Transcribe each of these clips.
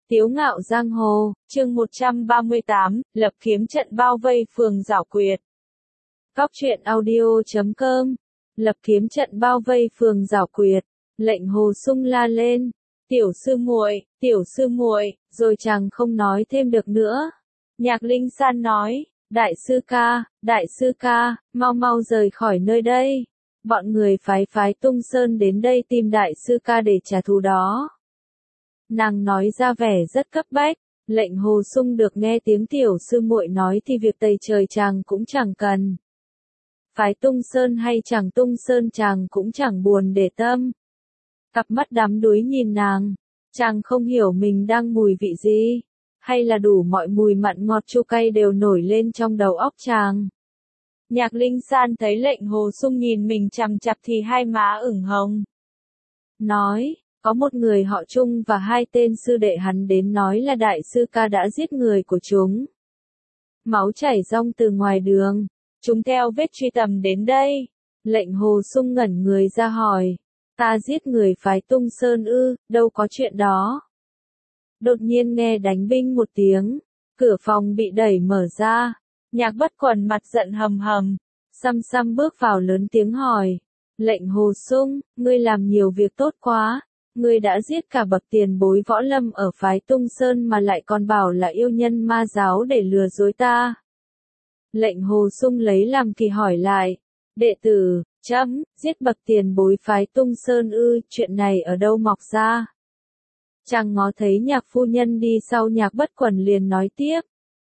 Tiếu ngạo giang hồ, chương 138, lập kiếm trận bao vây phường Giảo Quyệt. Cóc truyện audio.com. Lập kiếm trận bao vây phường Giảo Quyệt. Lệnh Hồ Sung la lên, tiểu sư muội, rồi chàng không nói thêm được nữa. Nhạc Linh San nói, đại sư ca, mau mau rời khỏi nơi đây. Bọn người phái Tung Sơn đến đây tìm đại sư ca để trả thù đó. Nàng nói ra vẻ rất cấp bách. Lệnh Hồ Sung được nghe tiếng tiểu sư muội nói thì việc tày trời chàng cũng chẳng cần. Phái Tung Sơn hay chẳng Tung Sơn chàng cũng chẳng buồn để tâm. Cặp mắt đắm đuối nhìn nàng, chàng không hiểu mình đang mùi vị gì, hay là đủ mọi mùi mặn ngọt chua cay đều nổi lên trong đầu óc chàng. Nhạc Linh San thấy lệnh Hồ Sung nhìn mình chằm chặp thì hai má ửng hồng. Nói, có một người họ Trung và hai tên sư đệ hắn đến nói là đại sư ca đã giết người của chúng. Máu chảy ròng từ ngoài đường, chúng theo vết truy tầm đến đây. Lệnh Hồ Sung ngẩn người ra hỏi, ta giết người phái Tung Sơn ư, đâu có chuyện đó. Đột nhiên nghe đánh binh một tiếng, cửa phòng bị đẩy mở ra, Nhạc Bất Quần mặt giận hầm hầm, xăm bước vào lớn tiếng hỏi, lệnh Hồ Sung, ngươi làm nhiều việc tốt quá, ngươi đã giết cả bậc tiền bối võ lâm ở phái Tung Sơn mà lại còn bảo là yêu nhân ma giáo để lừa dối ta. Lệnh Hồ Sung lấy làm kỳ hỏi lại, đệ tử, giết bậc tiền bối phái Tung Sơn ư, chuyện này ở đâu mọc ra? Chàng ngó thấy nhạc phu nhân đi sau Nhạc Bất Quần liền nói tiếp.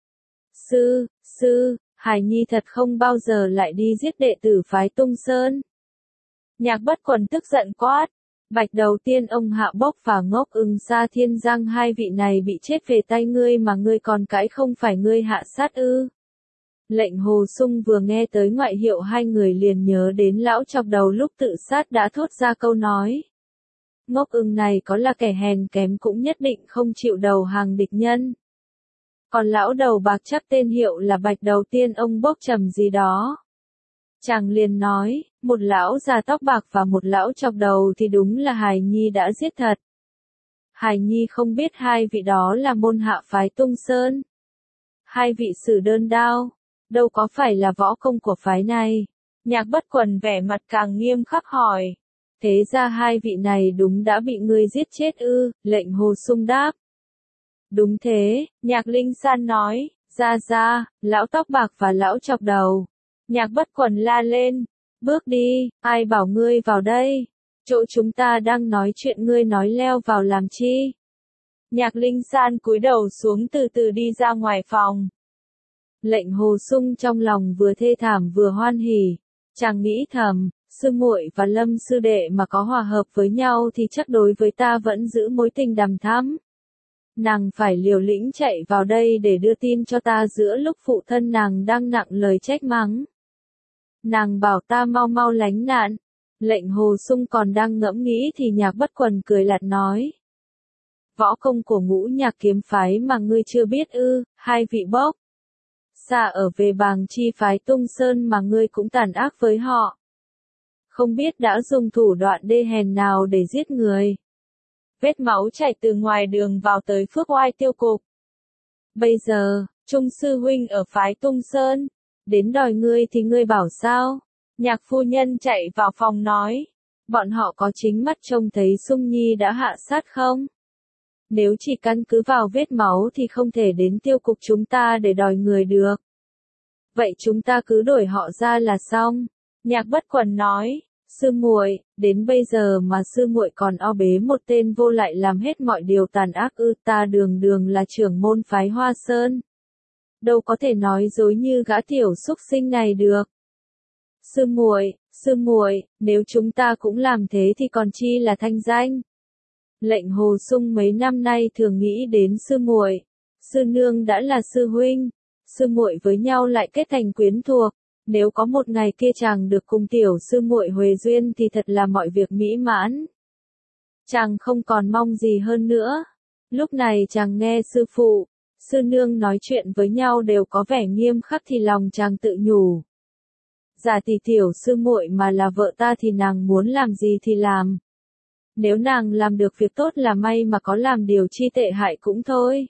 Hải Nhi thật không bao giờ lại đi giết đệ tử phái Tung Sơn. Nhạc Bất Quần tức giận quát, bạch đầu tiên ông Hạ Bốc và Ngốc Ưng Sa Thiên Giang hai vị này bị chết về tay ngươi mà ngươi còn cãi không phải ngươi hạ sát ư. Lệnh Hồ Sung vừa nghe tới ngoại hiệu hai người liền nhớ đến lão chọc đầu lúc tự sát đã thốt ra câu nói. Ngốc Ưng này có là kẻ hèn kém cũng nhất định không chịu đầu hàng địch nhân. Còn lão đầu bạc chắc tên hiệu là bạch đầu tiên ông Bốc trầm gì đó. Chàng liền nói, một lão già tóc bạc và một lão chọc đầu thì đúng là Hải Nhi đã giết thật. Hải Nhi không biết hai vị đó là môn hạ phái Tung Sơn. Hai vị sử đơn đao, đâu có phải là võ công của phái này. Nhạc Bất Quần vẻ mặt càng nghiêm khắc hỏi. Thế ra hai vị này đúng đã bị ngươi giết chết ư, lệnh Hồ Sung đáp. Đúng thế, Nhạc Linh San nói, ra, lão tóc bạc và lão chọc đầu. Nhạc Bất Quần la lên, bước đi, ai bảo ngươi vào đây, chỗ chúng ta đang nói chuyện ngươi nói leo vào làm chi. Nhạc Linh San cúi đầu xuống từ từ đi ra ngoài phòng. Lệnh Hồ Sung trong lòng vừa thê thảm vừa hoan hỉ, chàng nghĩ thầm, sư muội và Lâm sư đệ mà có hòa hợp với nhau thì chắc đối với ta vẫn giữ mối tình đằm thắm. Nàng phải liều lĩnh chạy vào đây để đưa tin cho ta giữa lúc phụ thân nàng đang nặng lời trách mắng. Nàng bảo ta mau lánh nạn. Lệnh Hồ Sung còn đang ngẫm nghĩ thì Nhạc Bất Quần cười lạt nói. Võ công của Ngũ Nhạc kiếm phái mà ngươi chưa biết ư, hai vị Bốc. Xa ở về Bàng Chi phái Tung Sơn mà ngươi cũng tàn ác với họ. Không biết đã dùng thủ đoạn đê hèn nào để giết người. Vết máu chảy từ ngoài đường vào tới Phước Oai Tiêu Cục. Bây giờ, Trung sư huynh ở phái Tung Sơn, đến đòi ngươi thì ngươi bảo sao? Nhạc phu nhân chạy vào phòng nói, bọn họ có chính mắt trông thấy Sung Nhi đã hạ sát không? Nếu chỉ căn cứ vào vết máu thì không thể đến Tiêu Cục chúng ta để đòi người được. Vậy chúng ta cứ đổi họ ra là xong. Nhạc Bất Quần nói, sư muội, đến bây giờ mà sư muội còn o bế một tên vô lại làm hết mọi điều tàn ác ư, ta đường là trưởng môn phái Hoa Sơn. Đâu có thể nói dối như gã tiểu xúc sinh này được. Sư muội, nếu chúng ta cũng làm thế thì còn chi là thanh danh. Lệnh Hồ Sung mấy năm nay thường nghĩ đến sư muội, sư nương đã là sư huynh, sư muội với nhau lại kết thành quyến thuộc. Nếu có một ngày kia chàng được cùng tiểu sư muội huề duyên thì thật là mọi việc mỹ mãn. Chàng không còn mong gì hơn nữa. Lúc này chàng nghe sư phụ, sư nương nói chuyện với nhau đều có vẻ nghiêm khắc thì lòng chàng tự nhủ. Giả tỷ tiểu sư muội mà là vợ ta thì nàng muốn làm gì thì làm. Nếu nàng làm được việc tốt là may mà có làm điều chi tệ hại cũng thôi.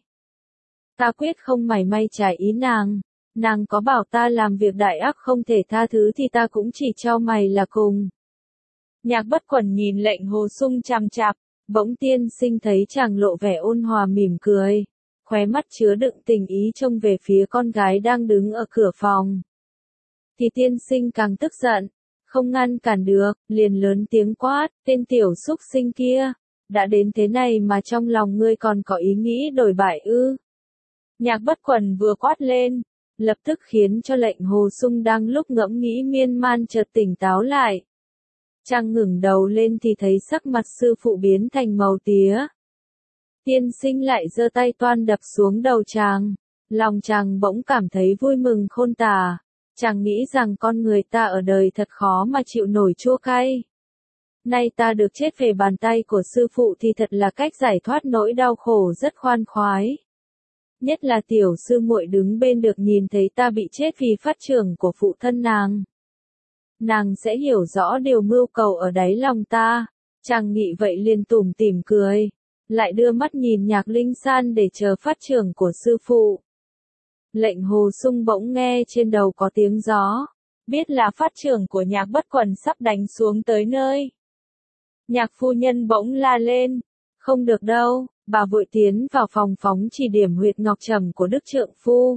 Ta quyết không mảy may trái ý nàng. Nàng có bảo ta làm việc đại ác không thể tha thứ thì ta cũng chỉ cho mày là cùng. Nhạc Bất Quần nhìn Lệnh Hồ Sung chằm chằm, bỗng tiên sinh thấy chàng lộ vẻ ôn hòa mỉm cười, khóe mắt chứa đựng tình ý trông về phía con gái đang đứng ở cửa phòng. Thì tiên sinh càng tức giận, không ngăn cản được, liền lớn tiếng quát, tên tiểu súc sinh kia, đã đến thế này mà trong lòng ngươi còn có ý nghĩ đổi bại ư. Nhạc Bất Quần vừa quát lên, lập tức khiến cho Lệnh Hồ Sung đang lúc ngẫm nghĩ miên man chợt tỉnh táo lại. Chàng ngẩng đầu lên thì thấy sắc mặt sư phụ biến thành màu tía. Tiên sinh lại giơ tay toan đập xuống đầu chàng, lòng chàng bỗng cảm thấy vui mừng khôn tả. Chàng nghĩ rằng con người ta ở đời thật khó mà chịu nổi chua cay. Nay ta được chết về bàn tay của sư phụ thì thật là cách giải thoát nỗi đau khổ rất khoan khoái. Nhất là tiểu sư muội đứng bên được nhìn thấy ta bị chết vì phát trưởng của phụ thân nàng. Nàng sẽ hiểu rõ điều mưu cầu ở đáy lòng ta. Chàng nghĩ vậy liền tủm tỉm cười, lại đưa mắt nhìn Nhạc Linh San để chờ phát trưởng của sư phụ. Lệnh Hồ Sung bỗng nghe trên đầu có tiếng gió, biết là phát trưởng của Nhạc Bất Quần sắp đánh xuống tới nơi. Nhạc phu nhân bỗng la lên, không được đâu, bà vội tiến vào phòng phóng chỉ điểm huyệt ngọc trầm của đức trượng phu.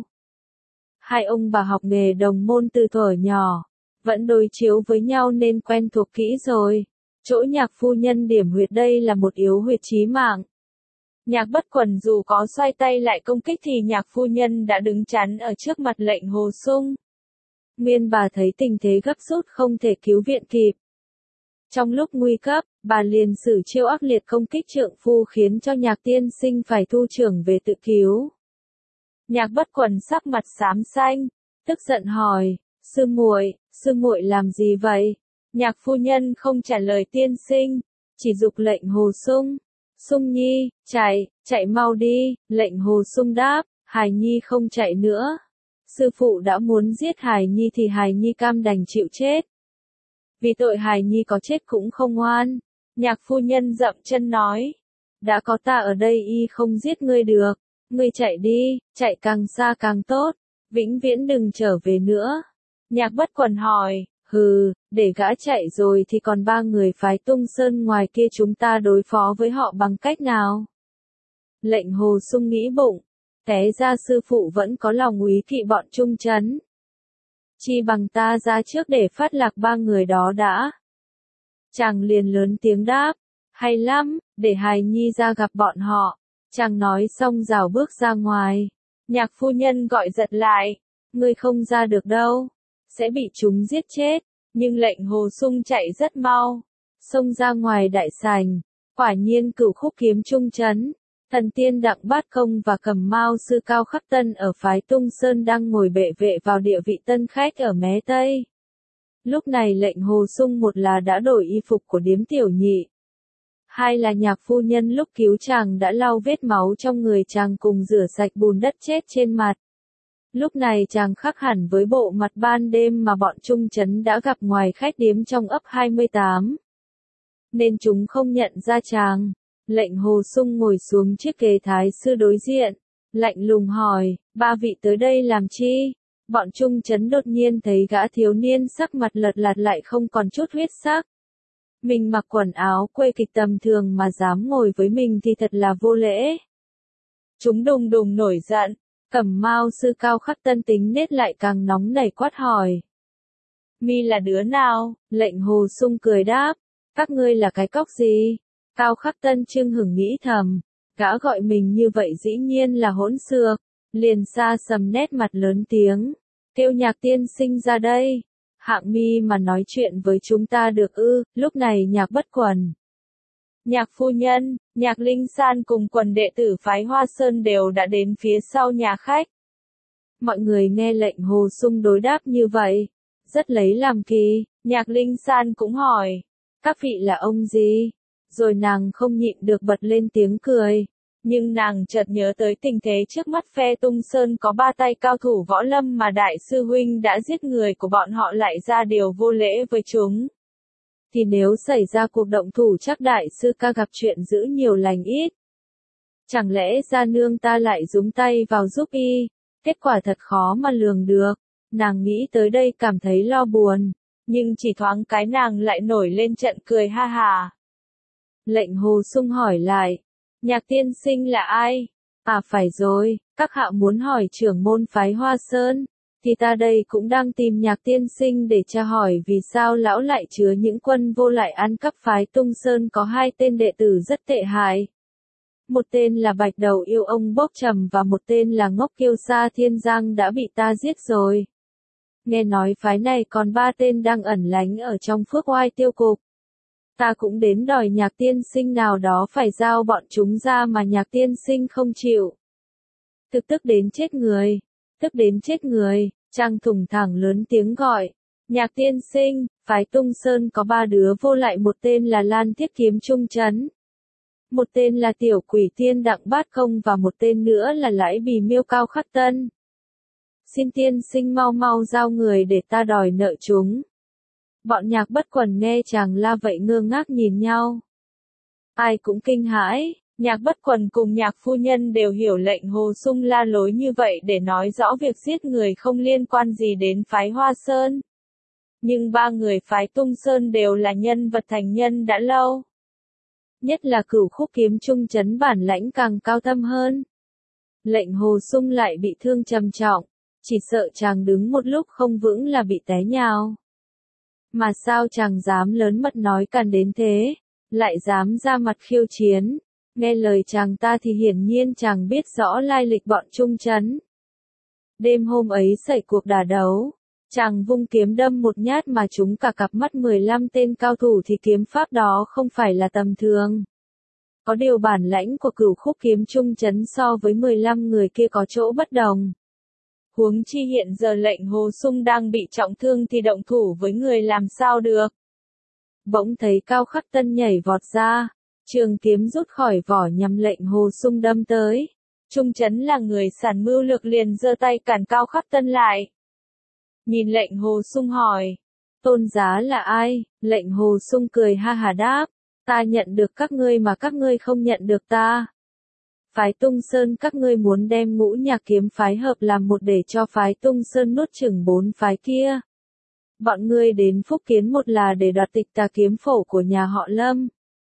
Hai ông bà học nghề đồng môn từ thuở nhỏ, vẫn đối chiếu với nhau nên quen thuộc kỹ rồi. Chỗ Nhạc phu nhân điểm huyệt đây là một yếu huyệt chí mạng. Nhạc Bất Quần dù có xoay tay lại công kích thì Nhạc phu nhân đã đứng chắn ở trước mặt Lệnh Hồ Sung. Nguyên bà thấy tình thế gấp rút không thể cứu viện kịp. Trong lúc nguy cấp, bà liền sử chiêu ác liệt công kích trượng phu khiến cho Nhạc tiên sinh phải thu trưởng về tự cứu. Nhạc Bất Quần sắc mặt xám xanh, tức giận hỏi, sư muội làm gì vậy? Nhạc phu nhân không trả lời tiên sinh, chỉ giục Lệnh Hồ Sung. Sung Nhi, chạy mau đi, Lệnh Hồ Sung đáp, Hài Nhi không chạy nữa. Sư phụ đã muốn giết Hài Nhi thì Hài Nhi cam đành chịu chết. Vì tội Hài Nhi có chết cũng không oan. Nhạc phu nhân dậm chân nói, đã có ta ở đây y không giết ngươi được, ngươi chạy đi, chạy càng xa càng tốt, vĩnh viễn đừng trở về nữa. Nhạc Bất Quần hỏi, để gã chạy rồi thì còn ba người phái Tung Sơn ngoài kia chúng ta đối phó với họ bằng cách nào? Lệnh Hồ Sung nghĩ bụng, té ra sư phụ vẫn có lòng úy kỵ bọn Trung Trấn. Chi bằng ta ra trước để phát lạc ba người đó đã. Chàng liền lớn tiếng đáp, hay lắm, để Hài Nhi ra gặp bọn họ. Chàng nói xong rảo bước ra ngoài. Nhạc phu nhân gọi giật lại, ngươi không ra được đâu, sẽ bị chúng giết chết. Nhưng Lệnh Hồ Sung chạy rất mau, xông ra ngoài đại sảnh. Quả nhiên Cửu Khúc kiếm Trung Trấn, Thần Tiên Đặng Bát Công và Cẩm Mao sư Cao Khắc Tân ở phái Tung Sơn đang ngồi bệ vệ vào địa vị tân khách ở mé Tây. Lúc này Lệnh Hồ Sung một là đã đổi y phục của điếm tiểu nhị, hai là Nhạc phu nhân lúc cứu chàng đã lau vết máu trong người chàng cùng rửa sạch bùn đất chết trên mặt. Lúc này chàng khác hẳn với bộ mặt ban đêm mà bọn Trung Trấn đã gặp ngoài khách điếm trong ấp 28. Nên chúng không nhận ra chàng. Lệnh Hồ Sung ngồi xuống chiếc ghế thái sư đối diện, lạnh lùng hỏi, ba vị tới đây làm chi? Bọn Trung Trấn đột nhiên thấy gã thiếu niên sắc mặt lật lạt lại không còn chút huyết sắc. Mình mặc quần áo quê kịch tầm thường mà dám ngồi với mình thì thật là vô lễ. Chúng đùng đùng nổi giận. Cẩm Mao sư Cao Khắc Tân tính nết lại càng nóng nảy quát hỏi. Mi là đứa nào? Lệnh Hồ Sung cười đáp. Các ngươi là cái cóc gì? Cao Khắc Tân chưng hửng nghĩ thầm. Gã gọi mình như vậy dĩ nhiên là hỗn xược. Liền xa sầm nét mặt lớn tiếng. Kêu Nhạc tiên sinh ra đây. Hạng mi mà nói chuyện với chúng ta được ư? Lúc này Nhạc Bất Quần, Nhạc phu nhân, Nhạc Linh San cùng quần đệ tử phái Hoa Sơn đều đã đến phía sau nhà khách. Mọi người nghe Lệnh Hồ Sung đối đáp như vậy, rất lấy làm kỳ. Nhạc Linh San cũng hỏi, các vị là ông gì? Rồi nàng không nhịn được bật lên tiếng cười. Nhưng nàng chợt nhớ tới tình thế trước mắt phe Tung Sơn có ba tay cao thủ võ lâm mà đại sư huynh đã giết người của bọn họ lại ra điều vô lễ với chúng. thì nếu xảy ra cuộc động thủ chắc đại sư ca gặp chuyện dữ nhiều lành ít. Chẳng lẽ gia nương ta lại dúng tay vào giúp y, kết quả thật khó mà lường được. Nàng nghĩ tới đây cảm thấy lo buồn, nhưng chỉ thoáng cái nàng lại nổi lên trận cười ha hà. Lệnh Hồ Sung hỏi lại, Nhạc tiên sinh là ai? À phải rồi, các hạ muốn hỏi trưởng môn phái Hoa Sơn, thì ta đây cũng đang tìm Nhạc tiên sinh để tra hỏi vì sao lão lại chứa những quân vô lại ăn cắp phái Tung Sơn có hai tên đệ tử rất tệ hại. Một tên là Bạch Đầu Yêu Ông Bốc Trầm và một tên là Ngốc Kiêu Sa Thiên Giang đã bị ta giết rồi. Nghe nói phái này còn ba tên đang ẩn lánh ở trong Phước Oai tiêu cục. Ta cũng đến đòi Nhạc tiên sinh nào đó phải giao bọn chúng ra mà Nhạc tiên sinh không chịu. Tức đến chết người, tức đến chết người, Trang thủng thẳng lớn tiếng gọi. Nhạc tiên sinh, phái Tung Sơn có ba đứa vô lại, một tên là Lan Thiết Kiếm Trung Trấn. Một tên là Tiểu Quỷ Tiên Đặng Bát Công và một tên nữa là Lãi Bì Miêu Cao Khắc Tân. Xin tiên sinh mau mau giao người để ta đòi nợ chúng. Bọn Nhạc Bất Quần nghe chàng la vậy ngơ ngác nhìn nhau. Ai cũng kinh hãi, Nhạc Bất Quần cùng Nhạc phu nhân đều hiểu lệnh Hồ Sung la lối như vậy để nói rõ việc giết người không liên quan gì đến phái Hoa Sơn. Nhưng ba người phái Tung Sơn đều là nhân vật thành nhân đã lâu. Nhất là Cửu Khúc Kiếm Trung Trấn bản lãnh càng cao thâm hơn. Lệnh Hồ Sung lại bị thương trầm trọng, chỉ sợ chàng đứng một lúc không vững là bị té nhào. Mà sao chàng dám lớn mật nói càn đến thế, lại dám ra mặt khiêu chiến, nghe lời chàng ta thì hiển nhiên chàng biết rõ lai lịch bọn Trung Trấn. Đêm hôm ấy xảy cuộc đả đấu, chàng vung kiếm đâm một nhát mà trúng cả cặp mắt 15 tên cao thủ thì kiếm pháp đó không phải là tầm thường. Có điều bản lãnh của Cửu Khúc Kiếm Trung Trấn so với 15 người kia có chỗ bất đồng. Huống chi hiện giờ lệnh Hồ Sung đang bị trọng thương thì động thủ với người làm sao được. Bỗng thấy Cao Khắc Tân nhảy vọt ra, trường kiếm rút khỏi vỏ nhằm lệnh Hồ Sung đâm tới. Trung Trấn là người sản mưu lược liền giơ tay cản Cao Khắc Tân lại. Nhìn lệnh Hồ Sung hỏi, tôn giá là ai? Lệnh Hồ Sung cười ha hà đáp, ta nhận được các ngươi mà các ngươi không nhận được ta. Phái Tung Sơn các ngươi muốn đem Ngũ Nhạc kiếm phái hợp làm một để cho phái Tung Sơn nuốt chửng 4 phái kia. Bọn ngươi đến Phúc Kiến, một là để đoạt tịch Tà kiếm phổ của nhà họ Lâm.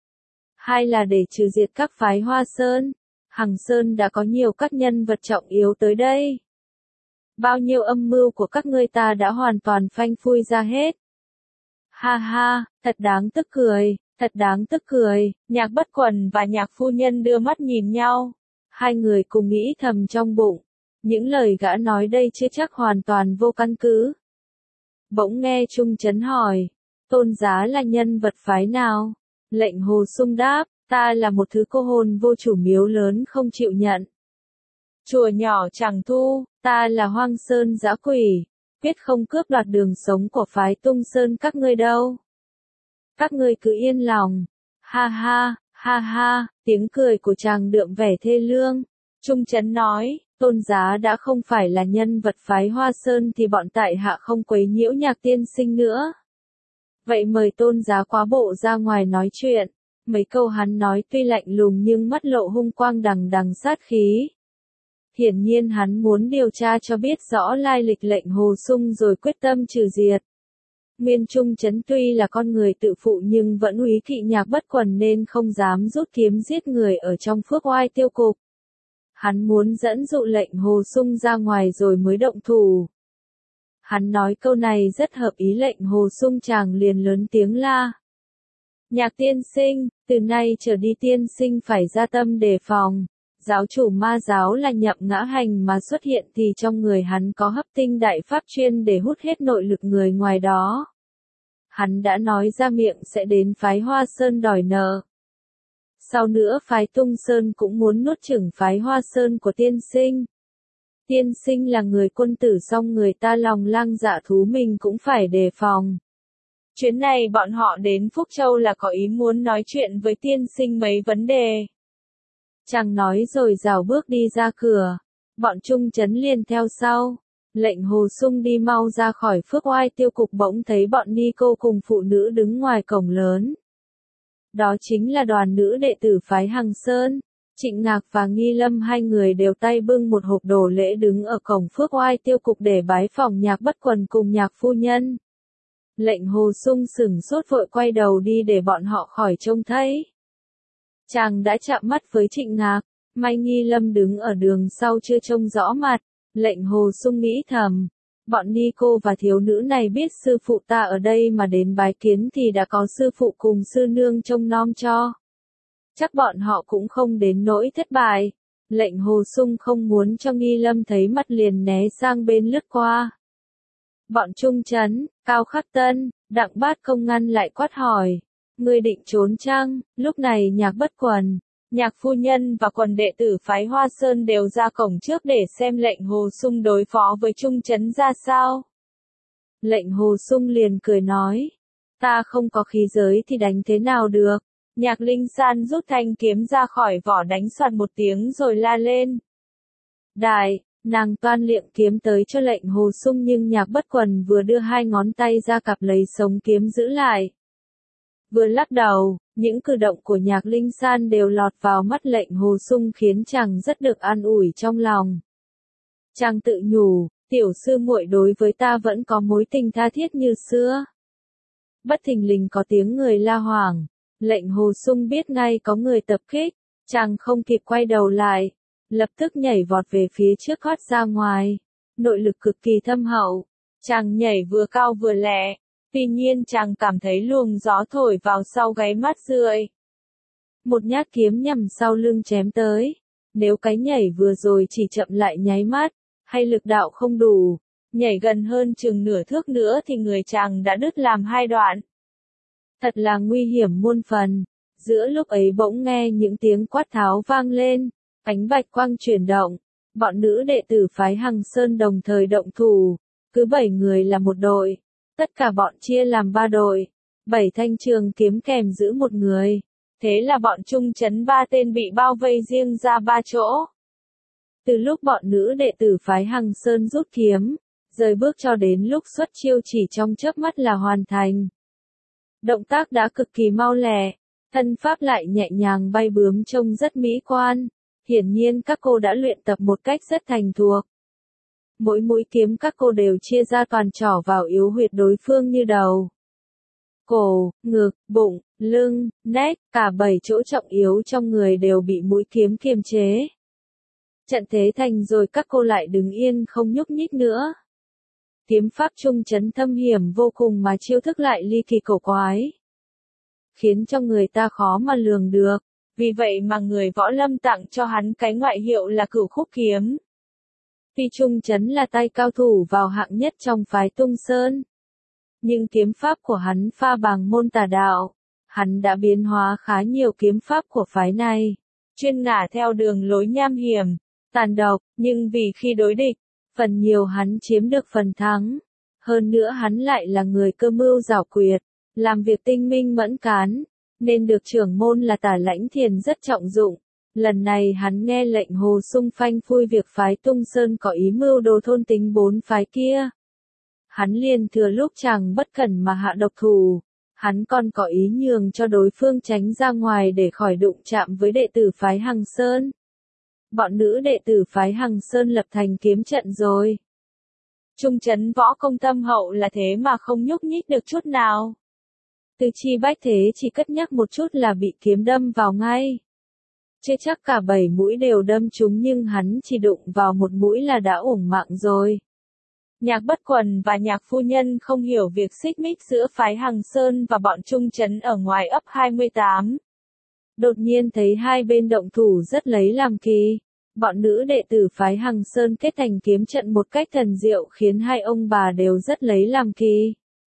Hai là để trừ diệt các phái Hoa Sơn. Hằng Sơn đã có nhiều các nhân vật trọng yếu tới đây. Bao nhiêu âm mưu của các ngươi ta đã hoàn toàn phanh phui ra hết. Ha ha, thật đáng tức cười, thật đáng tức cười. Nhạc Bất Quần và Nhạc phu nhân đưa mắt nhìn nhau. Hai người cùng nghĩ thầm trong bụng. Những lời gã nói đây chưa chắc hoàn toàn vô căn cứ. Bỗng nghe Trung Trấn hỏi, tôn giá là nhân vật phái nào? Lệnh Hồ Sung đáp, ta là một thứ cô hồn vô chủ, miếu lớn không chịu nhận. Chùa nhỏ chẳng thu, ta là Hoang Sơn dã quỷ, quyết không cướp đoạt đường sống của phái Tung Sơn các ngươi đâu. Các ngươi cứ yên lòng. Ha ha, tiếng cười của chàng đượm vẻ thê lương. Trung Trấn nói, tôn giá đã không phải là nhân vật phái Hoa Sơn thì bọn tại hạ không quấy nhiễu Nhạc tiên sinh nữa. Vậy mời tôn giá quá bộ ra ngoài nói chuyện. Mấy câu hắn nói tuy lạnh lùng nhưng mắt lộ hung quang đằng đằng sát khí. Hiển nhiên hắn muốn điều tra cho biết rõ lai lịch lệnh Hồ Sung rồi quyết tâm trừ diệt. Nguyên Trung Trấn tuy là con người tự phụ nhưng vẫn úy kỵ Nhạc Bất Quần nên không dám rút kiếm giết người ở trong Phước Oai tiêu cục. Hắn muốn dẫn dụ lệnh Hồ Sung ra ngoài rồi mới động thủ. Hắn nói câu này rất hợp ý lệnh Hồ Sung, chàng liền lớn tiếng la. Nhạc tiên sinh, từ nay trở đi tiên sinh phải ra tâm đề phòng. Giáo chủ ma giáo là Nhậm Ngã Hành mà xuất hiện thì trong người hắn có hấp tinh đại pháp chuyên để hút hết nội lực người ngoài đó. Hắn đã nói ra miệng sẽ đến phái Hoa Sơn đòi nợ. Sau nữa phái Tung Sơn cũng muốn nuốt chửng phái Hoa Sơn của tiên sinh. Tiên sinh là người quân tử song người ta lòng lang dạ thú, mình cũng phải đề phòng. Chuyến này bọn họ đến Phúc Châu là có ý muốn nói chuyện với tiên sinh mấy vấn đề. Chàng nói rồi rảo bước đi ra cửa. Bọn Trung Trấn liền theo sau. Lệnh Hồ Sung đi mau ra khỏi Phước Oai Tiêu Cục bỗng thấy bọn ni cô cùng phụ nữ đứng ngoài cổng lớn. Đó chính là đoàn nữ đệ tử phái Hằng Sơn. Trịnh Ngạc và Nghi Lâm hai người đều tay bưng một hộp đồ lễ đứng ở cổng Phước Oai Tiêu Cục để bái phỏng Nhạc Bất Quần cùng Nhạc phu nhân. Lệnh Hồ Sung sửng sốt vội quay đầu đi để bọn họ khỏi trông thấy. Chàng đã chạm mắt với Trịnh Ngạc, may Nghi Lâm đứng ở đường sau chưa trông rõ mặt. Lệnh Hồ Sung nghĩ thầm, bọn ni cô và thiếu nữ này biết sư phụ ta ở đây mà đến bái kiến thì đã có sư phụ cùng sư nương trông nom cho. Chắc bọn họ cũng không đến nỗi thất bại. Lệnh Hồ Sung không muốn cho Nghi Lâm thấy mặt liền né sang bên lướt qua. Bọn Trung Trấn, Cao Khắc Tân, Đặng Bát Công ngăn lại quát hỏi. Ngươi định trốn chăng? Lúc này Nhạc Bất Quần, Nhạc phu nhân và quần đệ tử phái Hoa Sơn đều ra cổng trước để xem lệnh Hồ Sung đối phó với Trung Trấn ra sao. Lệnh Hồ Sung liền cười nói. Ta không có khí giới thì đánh thế nào được. Nhạc Linh San rút thanh kiếm ra khỏi vỏ đánh soạt một tiếng rồi la lên. Đại, nàng toan liệng kiếm tới cho lệnh Hồ Sung nhưng Nhạc Bất Quần vừa đưa hai ngón tay ra cặp lấy sống kiếm giữ lại. Vừa lắc đầu, những cử động của Nhạc Linh San đều lọt vào mắt lệnh Hồ Sung khiến chàng rất được an ủi trong lòng. Chàng tự nhủ, tiểu sư muội đối với ta vẫn có mối tình tha thiết như xưa. Bất thình lình có tiếng người la hoảng. Lệnh Hồ Sung biết ngay có người tập kích, chàng không kịp quay đầu lại, lập tức nhảy vọt về phía trước thoát ra ngoài. Nội lực cực kỳ thâm hậu, chàng nhảy vừa cao vừa lẹ, tuy nhiên chàng cảm thấy luồng gió thổi vào sau gáy mát rượi. Một nhát kiếm nhằm sau lưng chém tới, nếu cái nhảy vừa rồi chỉ chậm lại nháy mắt, hay lực đạo không đủ, nhảy gần hơn chừng nửa thước nữa thì người chàng đã đứt làm hai đoạn. Thật là nguy hiểm muôn phần. Giữa lúc ấy bỗng nghe những tiếng quát tháo vang lên, ánh bạch quang chuyển động, bọn nữ đệ tử phái Hằng Sơn đồng thời động thủ, cứ 7 người là một đội, tất cả bọn chia làm 3 đội, 7 thanh trường kiếm kèm giữ một người, thế là bọn Trung Trấn 3 tên bị bao vây riêng ra 3 chỗ. Từ lúc bọn nữ đệ tử phái Hằng Sơn rút kiếm, rời bước cho đến lúc xuất chiêu chỉ trong chớp mắt là hoàn thành. Động tác đã cực kỳ mau lẹ, thân pháp lại nhẹ nhàng bay bướm trông rất mỹ quan, hiển nhiên các cô đã luyện tập một cách rất thành thuộc. Mỗi mũi kiếm các cô đều chia ra toàn trỏ vào yếu huyệt đối phương như đầu, cổ, ngực, bụng, lưng, nách, cả 7 chỗ trọng yếu trong người đều bị mũi kiếm kiềm chế. Trận thế thành rồi các cô lại đứng yên không nhúc nhích nữa. Kiếm pháp Trung Trấn thâm hiểm vô cùng mà chiêu thức lại ly kỳ cổ quái, khiến cho người ta khó mà lường được, vì vậy mà người võ lâm tặng cho hắn cái ngoại hiệu là Cửu Khúc Kiếm. Tuy Trung Trấn là tay cao thủ vào hạng nhất trong phái Tung Sơn, nhưng kiếm pháp của hắn pha bàng môn tà đạo, hắn đã biến hóa khá nhiều kiếm pháp của phái này, chuyên ngả theo đường lối nham hiểm, tàn độc, nhưng vì khi đối địch, phần nhiều hắn chiếm được phần thắng. Hơn nữa hắn lại là người cơ mưu giảo quyệt, làm việc tinh minh mẫn cán, nên được trưởng môn là Tả Lãnh Thiền rất trọng dụng. Lần này hắn nghe lệnh Hồ Sung phanh phui việc phái Tung Sơn có ý mưu đồ thôn tính 4 phái kia. Hắn liền thừa lúc chàng bất cẩn mà hạ độc thủ, hắn còn có ý nhường cho đối phương tránh ra ngoài để khỏi đụng chạm với đệ tử phái Hằng Sơn. Bọn nữ đệ tử phái Hằng Sơn lập thành kiếm trận rồi. Trung Trấn võ công thâm hậu là thế mà không nhúc nhích được chút nào. Từ Chi Bách Thế chỉ cất nhắc một chút là bị kiếm đâm vào ngay. Chưa chắc cả 7 mũi đều đâm trúng nhưng hắn chỉ đụng vào một mũi là đã uổng mạng rồi. Nhạc Bất Quần và Nhạc phu nhân không hiểu việc xích mích giữa phái Hằng Sơn và bọn Trung Trấn ở ngoài ấp 28. Đột nhiên thấy hai bên động thủ rất lấy làm kỳ. Bọn nữ đệ tử phái Hằng Sơn kết thành kiếm trận một cách thần diệu khiến hai ông bà đều rất lấy làm kỳ.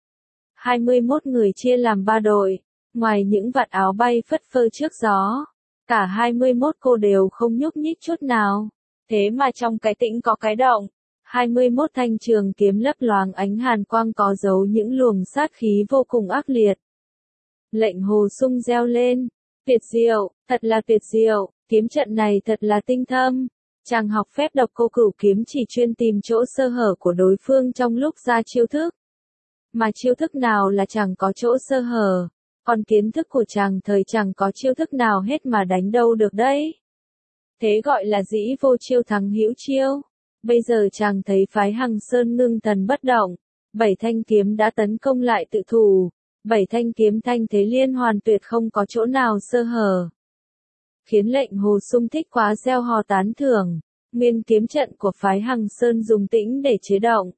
21 người chia làm 3 đội, ngoài những vạt áo bay phất phơ trước gió, cả 21 cô đều không nhúc nhích chút nào. Thế mà trong cái tĩnh có cái động, 21 thanh trường kiếm lấp loáng ánh hàn quang có dấu những luồng sát khí vô cùng ác liệt. Lệnh Hồ Sung reo lên, tuyệt diệu, thật là tuyệt diệu, kiếm trận này thật là tinh thâm. Chàng học phép độc cô cửu kiếm chỉ chuyên tìm chỗ sơ hở của đối phương trong lúc ra chiêu thức. Mà chiêu thức nào là chẳng có chỗ sơ hở, còn kiến thức của chàng thời chẳng có chiêu thức nào hết mà đánh đâu được đấy. Thế gọi là dĩ vô chiêu thắng hữu chiêu. Bây giờ chàng thấy phái Hằng Sơn ngưng thần bất động, 7 thanh kiếm đã tấn công lại tự thủ, 7 thanh kiếm thanh thế liên hoàn tuyệt không có chỗ nào sơ hở. Khiến lệnh Hồ Sung thích quá reo hò tán thưởng, nguyên kiếm trận của phái Hằng Sơn dùng tĩnh để chế động.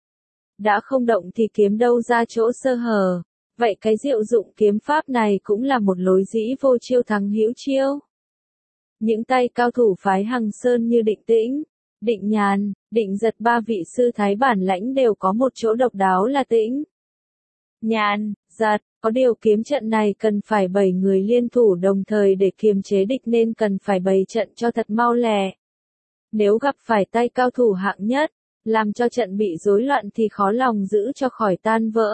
Đã không động thì kiếm đâu ra chỗ sơ hở, vậy cái diệu dụng kiếm pháp này cũng là một lối dĩ vô chiêu thắng hữu chiêu. Những tay cao thủ phái Hằng Sơn như Định Tĩnh, Định Nhàn, Định Giật, ba vị sư thái bản lãnh đều có một chỗ độc đáo là Tĩnh, Nhàn, Giật, có điều kiếm trận này cần phải 7 người liên thủ đồng thời để kiềm chế địch nên cần phải bày trận cho thật mau lẹ. Nếu gặp phải tay cao thủ hạng nhất, làm cho trận bị rối loạn thì khó lòng giữ cho khỏi tan vỡ.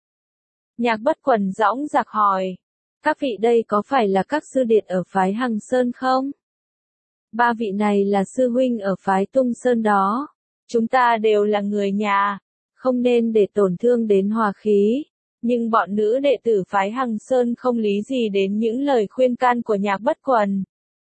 Nhạc Bất Quần dõng dạc hỏi, các vị đây có phải là các sư điệt ở phái Hằng Sơn không? Ba vị này là sư huynh ở phái Tung Sơn đó. Chúng ta đều là người nhà, không nên để tổn thương đến hòa khí. Nhưng bọn nữ đệ tử phái Hằng Sơn không lý gì đến những lời khuyên can của Nhạc Bất Quần.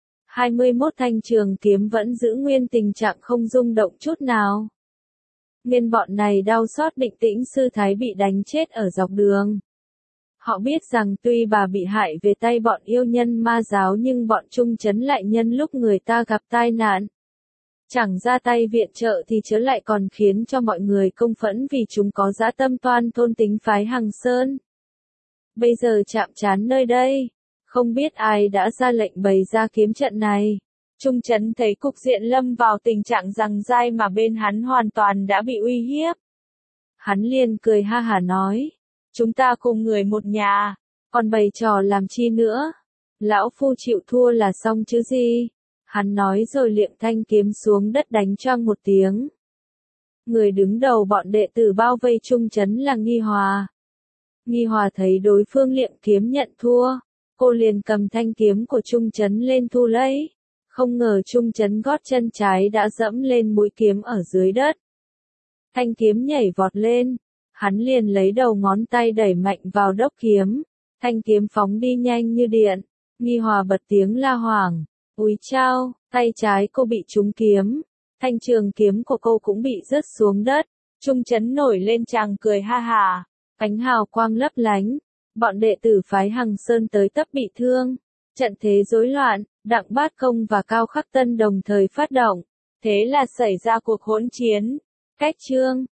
21 thanh trường kiếm vẫn giữ nguyên tình trạng không rung động chút nào. Nên bọn này đau xót Định Tĩnh sư thái bị đánh chết ở dọc đường. Họ biết rằng tuy bà bị hại về tay bọn yêu nhân ma giáo nhưng bọn Trung Trấn lại nhân lúc người ta gặp tai nạn. Chẳng ra tay viện trợ thì chớ lại còn khiến cho mọi người công phẫn vì chúng có dã tâm toan thôn tính phái Hằng Sơn. Bây giờ chạm trán nơi đây, không biết ai đã ra lệnh bày ra kiếm trận này. Trung Trấn thấy cục diện lâm vào tình trạng giằng dai mà bên hắn hoàn toàn đã bị uy hiếp. Hắn liền cười ha hả nói, chúng ta cùng người một nhà, còn bày trò làm chi nữa. Lão phu chịu thua là xong chứ gì. Hắn nói rồi liệng thanh kiếm xuống đất đánh choang một tiếng. Người đứng đầu bọn đệ tử bao vây Trung Trấn là Nghi Hòa. Nghi Hòa thấy đối phương liệng kiếm nhận thua, cô liền cầm thanh kiếm của Trung Trấn lên thu lấy. Không ngờ Trung Trấn gót chân trái đã dẫm lên mũi kiếm ở dưới đất. Thanh kiếm nhảy vọt lên, hắn liền lấy đầu ngón tay đẩy mạnh vào đốc kiếm. Thanh kiếm phóng đi nhanh như điện. Nghi Hòa bật tiếng la hoảng. Úi chao, tay trái cô bị trúng kiếm. Thanh trường kiếm của cô cũng bị rớt xuống đất. Trung Trấn nổi lên chàng cười ha hà. Ánh hào quang lấp lánh. Bọn đệ tử phái Hằng Sơn tới tấp bị thương. Trận thế rối loạn, Đặng Bát Công và Cao Khắc Tân đồng thời phát động. Thế là xảy ra cuộc hỗn chiến. Cách chương